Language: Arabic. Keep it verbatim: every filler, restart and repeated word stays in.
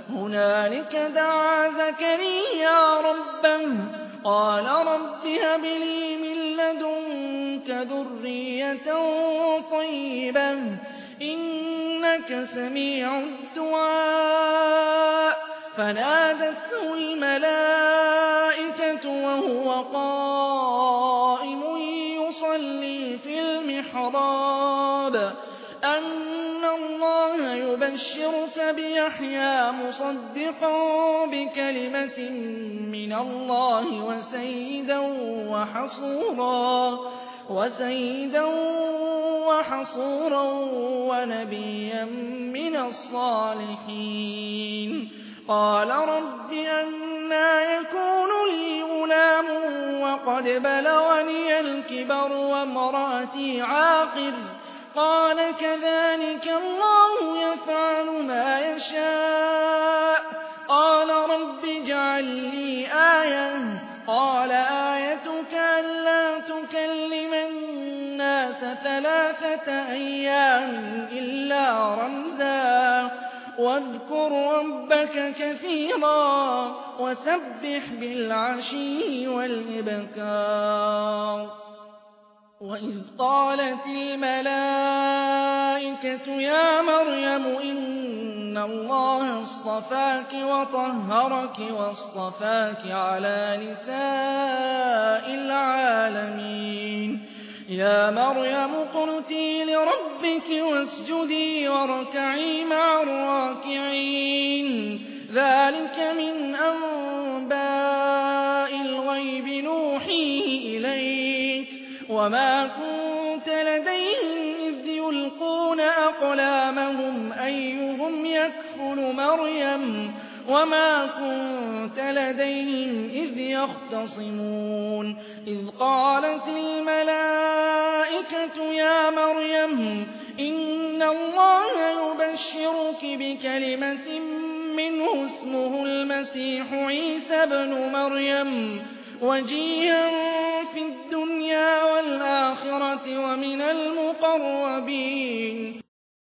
هنالك دعا زكريا ربه قال رب هب لي من لدنك ذرية طيبة إنك سميع الدعاء فنادته الملائكة وهو قائم يصلي في المحراب أن الله يبشرك بيحيى مصدقا بكلمة من الله وسيدا وحصورا وسيدا وحصورا ونبيا من الصالحين قال رب أنى يكون لي غلام وقد بلغني الكبر وامرأتي عاقر قال كذلك الله يفعل ما يشاء قال رب اجعل لي آية قال آيتك ألا تكلم الناس ثلاثة أيام إلا رمزا واذكر ربك كثيرا وسبح بالعشي والإبكار وإذ قالت الملائكة يا مريم إن الله اصطفاك وطهرك واصطفاك على نساء العالمين يا مريم اقنتي لربك واسجدي واركعي مع الراكعين ذلك من أنباء الغيب نوحيه إليك وما كنت لديهم إذ يلقون أقلامهم أيهم يكفل مريم وما كنت لديهم إذ يختصمون إذ قالت الملائكة يا مريم إن الله يبشرك بكلمة منه اسمه المسيح عيسى ابن مريم وجيها في الدنيا والآخرة ومن المقربين